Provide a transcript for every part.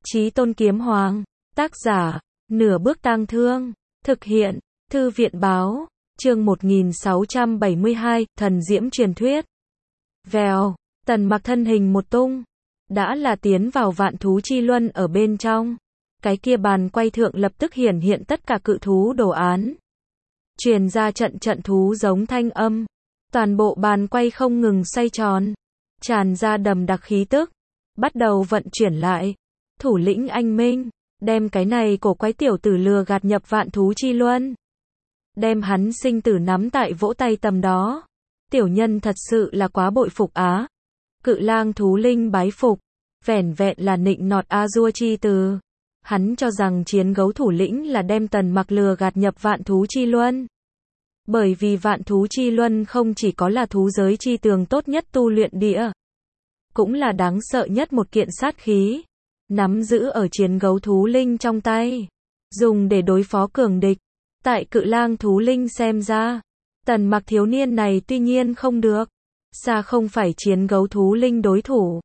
Chí Tôn Kiếm Hoàng, tác giả, Nửa Bước Tang Thương, thực hiện, Thư viện Báo, chương 1672, Thần Diễm Truyền Thuyết. Vèo, Tần Mặc thân hình một tung, đã là tiến vào Vạn Thú Chi Luân ở bên trong. Cái kia bàn quay thượng lập tức hiển hiện tất cả cự thú đồ án. Truyền ra trận trận thú giống thanh âm. Toàn bộ bàn quay không ngừng xoay tròn, tràn ra đầm đặc khí tức, bắt đầu vận chuyển lại. Thủ lĩnh anh Minh, đem cái này cổ quái tiểu tử lừa gạt nhập Vạn Thú Chi Luân. Đem hắn sinh tử nắm tại vỗ tay tầm đó. Tiểu nhân thật sự là quá bội phục á. Cự lang thú linh bái phục, vẻn vẹn là nịnh nọt A-dua chi từ. Hắn cho rằng chiến gấu thủ lĩnh là đem Tần Mặc lừa gạt nhập Vạn Thú Chi Luân. Bởi vì Vạn Thú Chi Luân không chỉ có là thú giới chi tường tốt nhất tu luyện địa, cũng là đáng sợ nhất một kiện sát khí, nắm giữ ở chiến gấu thú linh trong tay, dùng để đối phó cường địch. Tại cự lang thú linh xem ra, Tần Mặc thiếu niên này tuy nhiên không được, xa không phải chiến gấu thú linh đối thủ,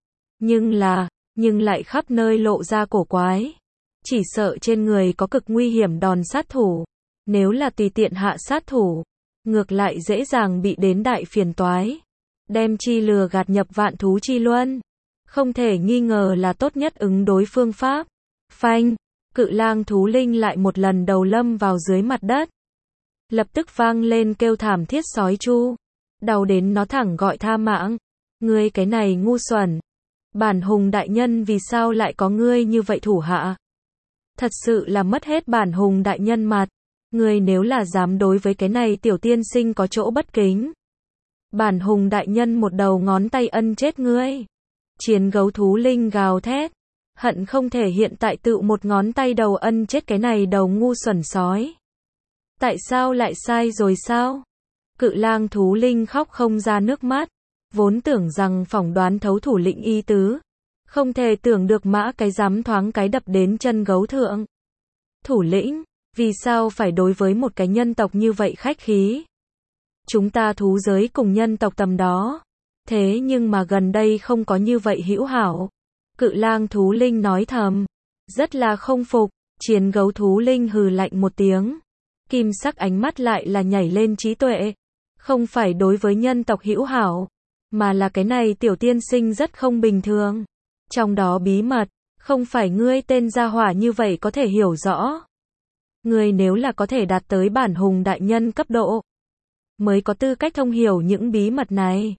nhưng lại khắp nơi lộ ra cổ quái. Chỉ sợ trên người có cực nguy hiểm đòn sát thủ, nếu là tùy tiện hạ sát thủ, ngược lại dễ dàng bị đến đại phiền toái. Đem chi lừa gạt nhập Vạn Thú Chi Luân, không thể nghi ngờ là tốt nhất ứng đối phương pháp. Phanh, cự lang thú linh lại một lần đầu lâm vào dưới mặt đất. Lập tức vang lên kêu thảm thiết sói chu, đau đến nó thẳng gọi tha mạng. Ngươi cái này ngu xuẩn, bản hùng đại nhân vì sao lại có ngươi như vậy thủ hạ? Thật sự là mất hết bản hùng đại nhân mặt. Ngươi nếu là dám đối với cái này tiểu tiên sinh có chỗ bất kính, bản hùng đại nhân một đầu ngón tay ân chết ngươi. Chiến gấu thú linh gào thét, hận không thể hiện tại tự một ngón tay đầu ân chết cái này đầu ngu xuẩn sói. Tại sao lại sai rồi sao? Cự lang thú linh khóc không ra nước mắt, vốn tưởng rằng phỏng đoán thấu thủ lĩnh ý tứ, không thể tưởng được mã cái dám thoáng cái đập đến chân gấu thượng. Thủ lĩnh, vì sao phải đối với một cái nhân tộc như vậy khách khí? Chúng ta thú giới cùng nhân tộc tầm đó, thế nhưng mà gần đây không có như vậy hữu hảo. Cự lang thú linh nói thầm, rất là không phục. Chiến gấu thú linh hừ lạnh một tiếng, kim sắc ánh mắt lại là nhảy lên trí tuệ. Không phải đối với nhân tộc hữu hảo, mà là cái này tiểu tiên sinh rất không bình thường. Trong đó bí mật, không phải ngươi tên gia hỏa như vậy có thể hiểu rõ. Ngươi nếu là có thể đạt tới bản hùng đại nhân cấp độ, mới có tư cách thông hiểu những bí mật này.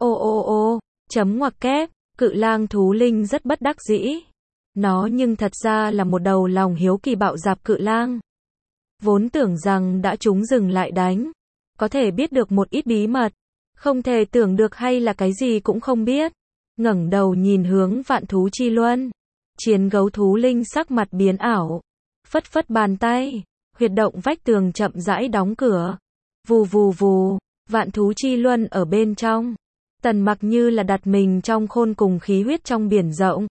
Ô, chấm ngoặc kép, cự lang thú linh rất bất đắc dĩ. Nó nhưng thật ra là một đầu lòng hiếu kỳ bạo dạp cự lang. Vốn tưởng rằng đã chúng dừng lại đánh, có thể biết được một ít bí mật, không thể tưởng được hay là cái gì cũng không biết. Ngẩng đầu nhìn hướng Vạn Thú Chi Luân, chiến gấu thú linh sắc mặt biến ảo, phất phất bàn tay, huyệt động vách tường chậm rãi đóng cửa. Vù vù vù, Vạn Thú Chi Luân ở bên trong, Tần Mặc như là đặt mình trong khôn cùng khí huyết trong biển rộng.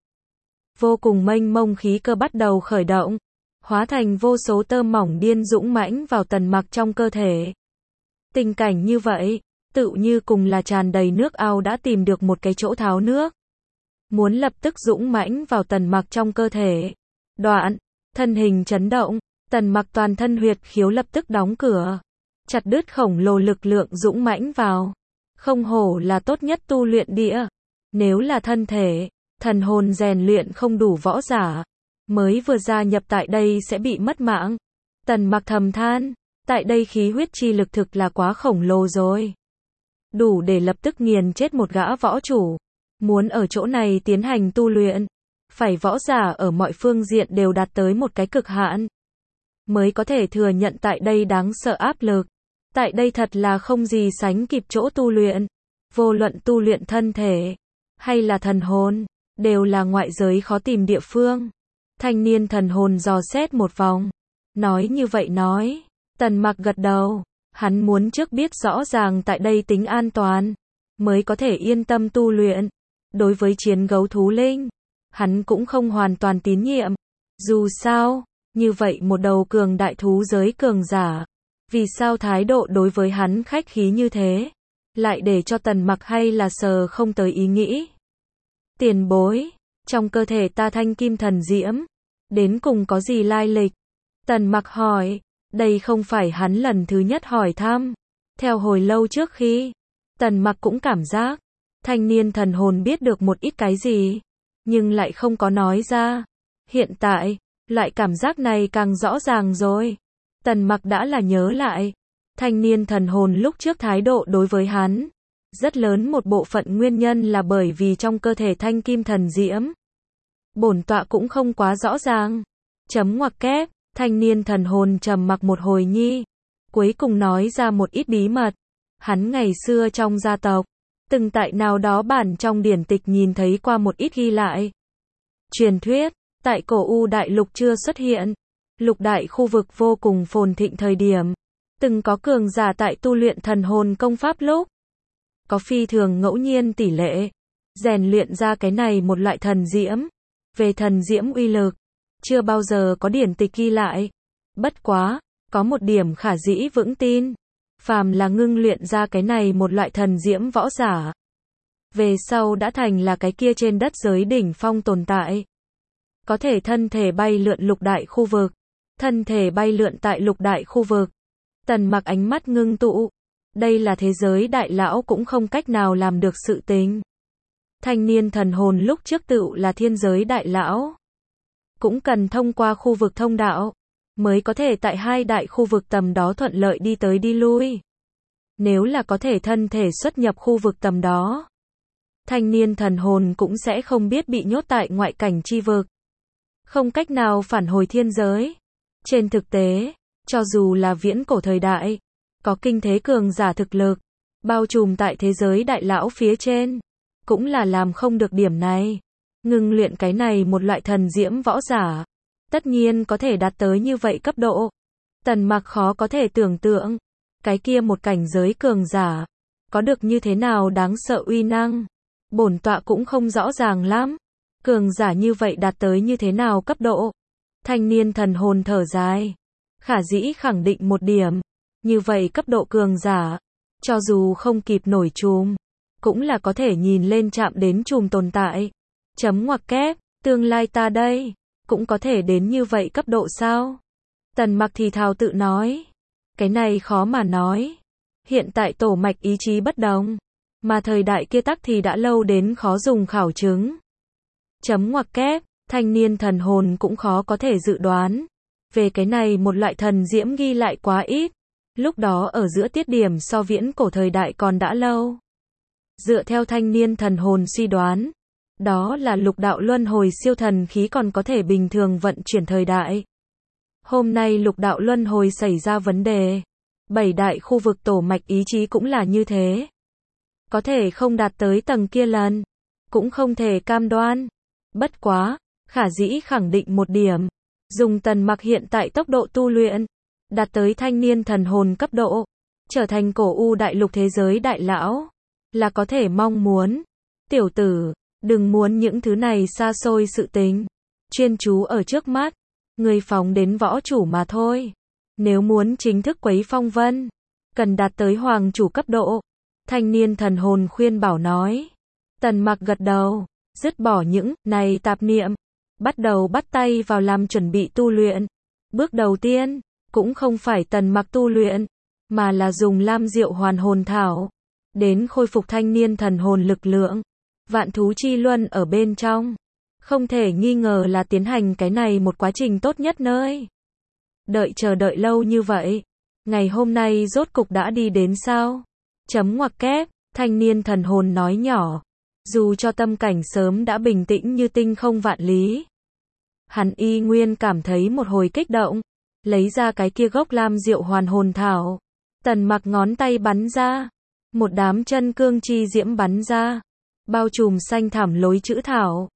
Vô cùng mênh mông khí cơ bắt đầu khởi động, hóa thành vô số tơ mỏng điên dũng mãnh vào Tần Mặc trong cơ thể. Tình cảnh như vậy, tựu như cùng là tràn đầy nước ao đã tìm được một cái chỗ tháo nước, muốn lập tức dũng mãnh vào Tần Mặc trong cơ thể. Đoạn, thân hình chấn động, Tần Mặc toàn thân huyệt khiếu lập tức đóng cửa, chặt đứt khổng lồ lực lượng dũng mãnh vào. Không hổ là tốt nhất tu luyện địa, nếu là thân thể, thần hồn rèn luyện không đủ võ giả, mới vừa gia nhập tại đây sẽ bị mất mạng. Tần Mặc thầm than, tại đây khí huyết chi lực thực là quá khổng lồ rồi, đủ để lập tức nghiền chết một gã võ chủ. Muốn ở chỗ này tiến hành tu luyện, phải võ giả ở mọi phương diện đều đạt tới một cái cực hạn, mới có thể thừa nhận tại đây đáng sợ áp lực. Tại đây thật là không gì sánh kịp chỗ tu luyện. Vô luận tu luyện thân thể, hay là thần hồn, đều là ngoại giới khó tìm địa phương. Thanh niên thần hồn dò xét một vòng, nói như vậy nói. Tần Mặc gật đầu, hắn muốn trước biết rõ ràng tại đây tính an toàn, mới có thể yên tâm tu luyện. Đối với chiến gấu thú linh, hắn cũng không hoàn toàn tín nhiệm. Dù sao, như vậy một đầu cường đại thú giới cường giả, vì sao thái độ đối với hắn khách khí như thế, lại để cho Tần Mặc hay là sờ không tới ý nghĩ. Tiền bối, Trong cơ thể ta thanh kim thần diễm, đến cùng có gì lai lịch? Tần Mặc hỏi, đây không phải hắn lần thứ nhất hỏi thăm. Theo hồi lâu trước khi, Tần Mặc cũng cảm giác, thanh niên thần hồn biết được một ít cái gì, nhưng lại không có nói ra. Hiện tại, loại cảm giác này càng rõ ràng rồi. Tần Mặc đã là nhớ lại, thanh niên thần hồn lúc trước thái độ đối với hắn. Rất lớn một bộ phận nguyên nhân là bởi vì trong cơ thể thanh kim thần diễm. Bổn tọa cũng không quá rõ ràng. Chấm ngoặc kép, thanh niên thần hồn trầm mặc một hồi nhi. Cuối cùng nói ra một ít bí mật. Hắn ngày xưa trong gia tộc, từng tại nào đó bản trong điển tịch nhìn thấy qua một ít ghi lại. Truyền thuyết, tại cổ U đại lục chưa xuất hiện, lục đại khu vực vô cùng phồn thịnh thời điểm, từng có cường giả tại tu luyện thần hồn công pháp lúc có phi thường ngẫu nhiên tỷ lệ rèn luyện ra cái này một loại thần diễm. Về thần diễm uy lực, chưa bao giờ có điển tịch ghi lại. Bất quá, có một điểm khả dĩ vững tin, phàm là ngưng luyện ra cái này một loại thần diễm võ giả, về sau đã thành là cái kia trên đất giới đỉnh phong tồn tại. Có thể thân thể bay lượn lục đại khu vực, thân thể bay lượn tại lục đại khu vực. Tần Mặc ánh mắt ngưng tụ, đây là thế giới đại lão cũng không cách nào làm được sự tình. Thanh niên thần hồn lúc trước tựu là thiên giới đại lão, cũng cần thông qua khu vực thông đạo, mới có thể tại hai đại khu vực tầm đó thuận lợi đi tới đi lui. Nếu là có thể thân thể xuất nhập khu vực tầm đó, thanh niên thần hồn cũng sẽ không biết bị nhốt tại ngoại cảnh chi vực, không cách nào phản hồi thiên giới. Trên thực tế, cho dù là viễn cổ thời đại, có kinh thế cường giả thực lực, bao trùm tại thế giới đại lão phía trên, cũng là làm không được điểm này. Ngưng luyện cái này một loại thần diễm võ giả, tất nhiên có thể đạt tới như vậy cấp độ. Tần Mặc khó có thể tưởng tượng, cái kia một cảnh giới cường giả, có được như thế nào đáng sợ uy năng. Bổn tọa cũng không rõ ràng lắm, cường giả như vậy đạt tới như thế nào cấp độ. Thanh niên thần hồn thở dài, khả dĩ khẳng định một điểm, như vậy cấp độ cường giả, cho dù không kịp nổi chùm, cũng là có thể nhìn lên chạm đến chùm tồn tại. Chấm ngoặc kép, tương lai ta đây, cũng có thể đến như vậy cấp độ sao? Tần Mặc thì thào tự nói, cái này khó mà nói. Hiện tại tổ mạch ý chí bất đồng, mà thời đại kia tắc thì đã lâu đến khó dùng khảo chứng. Chấm ngoặc kép, thanh niên thần hồn cũng khó có thể dự đoán. Về cái này một loại thần diễm ghi lại quá ít, lúc đó ở giữa tiết điểm so viễn cổ thời đại còn đã lâu. Dựa theo thanh niên thần hồn suy đoán, đó là lục đạo luân hồi siêu thần khí còn có thể bình thường vận chuyển thời đại. Hôm nay lục đạo luân hồi xảy ra vấn đề, 7 đại khu vực tổ mạch ý chí cũng là như thế. Có thể không đạt tới tầng kia lần, cũng không thể cam đoan. Bất quá, khả dĩ khẳng định một điểm, dùng Tần Mặc hiện tại tốc độ tu luyện, đạt tới thanh niên thần hồn cấp độ, trở thành cổ U đại lục thế giới đại lão, là có thể mong muốn. Tiểu tử, đừng muốn những thứ này xa xôi sự tình, chuyên chú ở trước mắt, người phóng đến võ chủ mà thôi. Nếu muốn chính thức quấy phong vân, cần đạt tới hoàng chủ cấp độ. Thanh niên thần hồn khuyên bảo nói. Tần Mặc gật đầu, dứt bỏ những này tạp niệm, bắt đầu bắt tay vào làm chuẩn bị tu luyện. Bước đầu tiên, cũng không phải Tần Mặc tu luyện, mà là dùng Lam Diệu Hoàn Hồn Thảo, đến khôi phục thanh niên thần hồn lực lượng. Vạn thú chi luân ở bên trong, không thể nghi ngờ là tiến hành cái này một quá trình tốt nhất nơi. Chờ đợi lâu như vậy, ngày hôm nay rốt cục đã đi đến sao? Chấm ngoặc kép, thanh niên thần hồn nói nhỏ, dù cho tâm cảnh sớm đã bình tĩnh như tinh không vạn lý. Hắn y nguyên cảm thấy một hồi kích động, lấy ra cái kia gốc Lam Diệu Hoàn Hồn Thảo. Tần Mặc ngón tay bắn ra, một đám chân cương chi diễm bắn ra, bao trùm xanh thảm lối chữ thảo.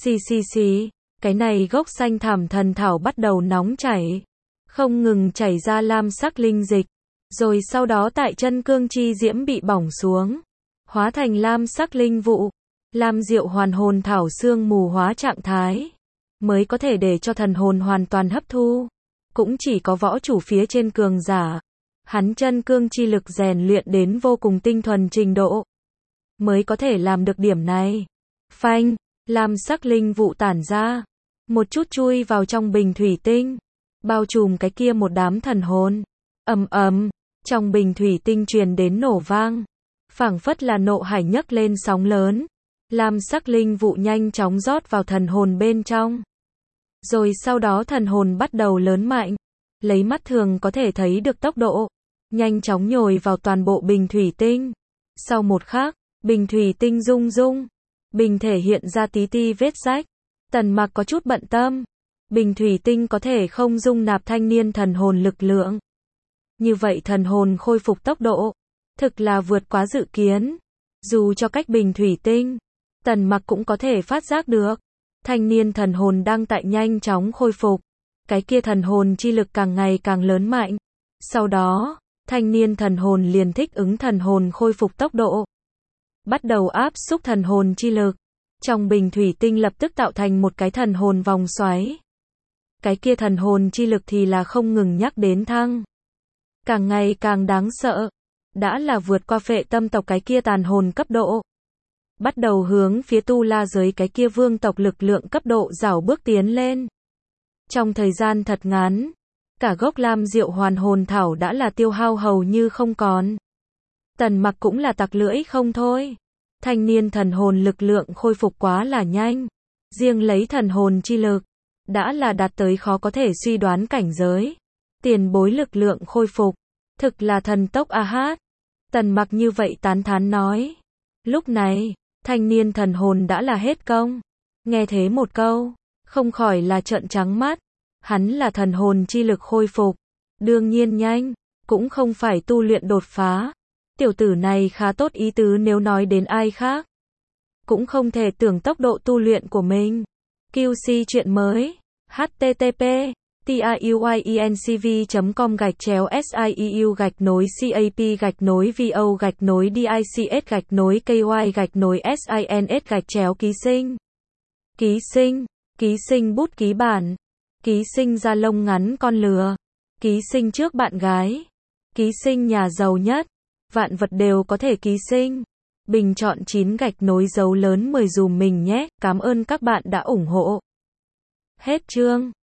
Xì, cái này gốc xanh thảm thần thảo bắt đầu nóng chảy, không ngừng chảy ra lam sắc linh dịch, rồi sau đó tại chân cương chi diễm bị bỏng xuống, hóa thành lam sắc linh vụ. Lam Diệu Hoàn Hồn Thảo sương mù hóa trạng thái, mới có thể để cho thần hồn hoàn toàn hấp thu. Cũng chỉ có võ chủ phía trên cường giả, hắn chân cương chi lực rèn luyện đến vô cùng tinh thuần trình độ, mới có thể làm được điểm này. Phanh, lam sắc linh vụ tản ra, một chút chui vào trong bình thủy tinh, bao trùm cái kia một đám thần hồn. Ầm ầm, trong bình thủy tinh truyền đến nổ vang, phảng phất là nộ hải nhấc lên sóng lớn. Lam sắc linh vụ nhanh chóng rót vào thần hồn bên trong. Rồi sau đó thần hồn bắt đầu lớn mạnh, lấy mắt thường có thể thấy được tốc độ, nhanh chóng nhồi vào toàn bộ bình thủy tinh. Sau một khắc, bình thủy tinh rung rung, bình thể hiện ra tí ti vết rách. Tần Mặc có chút bận tâm, bình thủy tinh có thể không dung nạp thanh niên thần hồn lực lượng. Như vậy thần hồn khôi phục tốc độ, thực là vượt quá dự kiến. Dù cho cách bình thủy tinh, Tần Mặc cũng có thể phát giác được, thanh niên thần hồn đang tại nhanh chóng khôi phục. Cái kia thần hồn chi lực càng ngày càng lớn mạnh. Sau đó, thanh niên thần hồn liền thích ứng thần hồn khôi phục tốc độ, bắt đầu áp xúc thần hồn chi lực. Trong bình thủy tinh lập tức tạo thành một cái thần hồn vòng xoáy. Cái kia thần hồn chi lực thì là không ngừng nhắc đến thăng, càng ngày càng đáng sợ, đã là vượt qua phệ tâm tộc cái kia tàn hồn cấp độ, bắt đầu hướng phía tu la giới cái kia vương tộc lực lượng cấp độ rảo bước tiến lên. Trong thời gian thật ngắn, cả gốc lam diệu hoàn hồn thảo đã là tiêu hao hầu như không còn. Tần Mặc cũng là tặc lưỡi không thôi. Thanh niên thần hồn lực lượng khôi phục quá là nhanh. Riêng lấy thần hồn chi lực, đã là đạt tới khó có thể suy đoán cảnh giới. Tiền bối lực lượng khôi phục, thực là thần tốc a hát. Tần Mặc như vậy tán thán nói. Lúc này, thanh niên thần hồn đã là hết công. Nghe thế một câu, không khỏi là trợn trắng mắt. Hắn là thần hồn chi lực khôi phục, đương nhiên nhanh, cũng không phải tu luyện đột phá. Tiểu tử này khá tốt ý tứ, nếu nói đến ai khác, cũng không thể tưởng tốc độ tu luyện của mình. QC chuyện mới, http tayuyencv.com/siep-vo-dics-ky-sins ký sinh bút ký bản, ký sinh da lông ngắn con lừa, ký sinh trước bạn gái, ký sinh nhà giàu nhất, vạn vật đều có thể ký sinh. Bình chọn 9 dấu lớn 10 dùm mình nhé, cảm ơn các bạn đã ủng hộ. Hết chương.